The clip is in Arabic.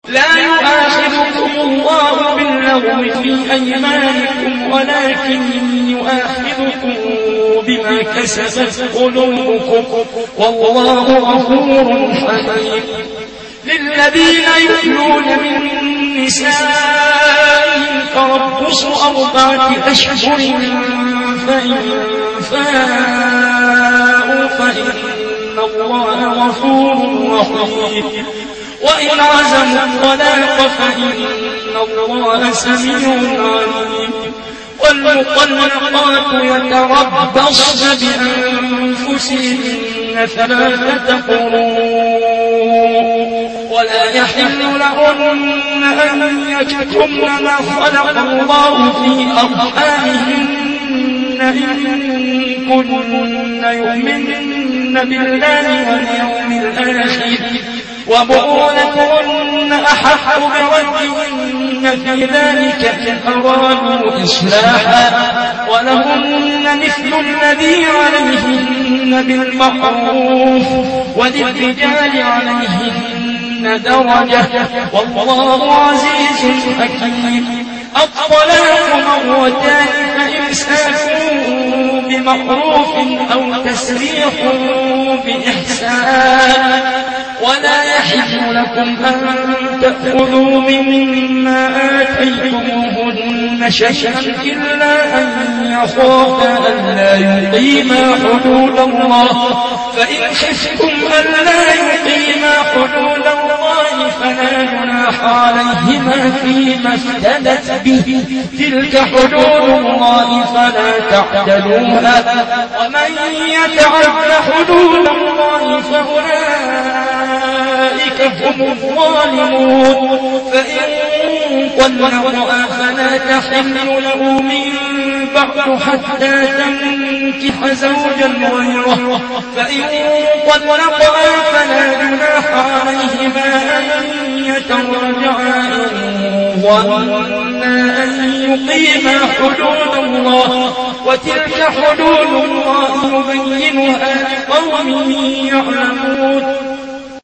لا يؤاخذكم الله باللغو في أيمانكم ولكن يؤاخذكم بما كسبت قلوبكم والله غفور حليم. للذين يؤلون من نسائهم تربص 4 أشهر فإن فاءوا فإن الله غفور رحيم. وإن عزموا الطلاق فإن الله سميع عليم. والمطلقات يتربصن بأنفسهن 3 قروء ولا يحل لهن أن يكتمن ما خلق الله في أرحامهن إن كن يؤمنن بالله واليوم الآخر وبعولتهن أحق بردهن في ذلك إن أرادوا إصلاحا ولهن مثل الذي عليهن بالمعروف وللرجال عليهن درجة والله عزيز حكيم. الطلاق 2 فإمساك بمعروف أو تسريح بإحسان ولا يحل لكم أن تأخذوا مما آتيتموهن شيئا إلا أن يخافا ألا يقيما حدود الله فإن خفتم ألا يقيما حدود الله فلا جناح عليهما فيما افتدت به تلك حدود الله فلا تعتدوها ومن يتعد حدود الله فأولئك هم الظالمون. فإن طلقها فلا تحل له من بعد حتى تنكح زوجا غيره فإن طلقها فلا جناح عليهما أن يتراجعا إن ظنا أن يقيما حدود الله وتلك حدود الله يبينها لقوم يعلمون.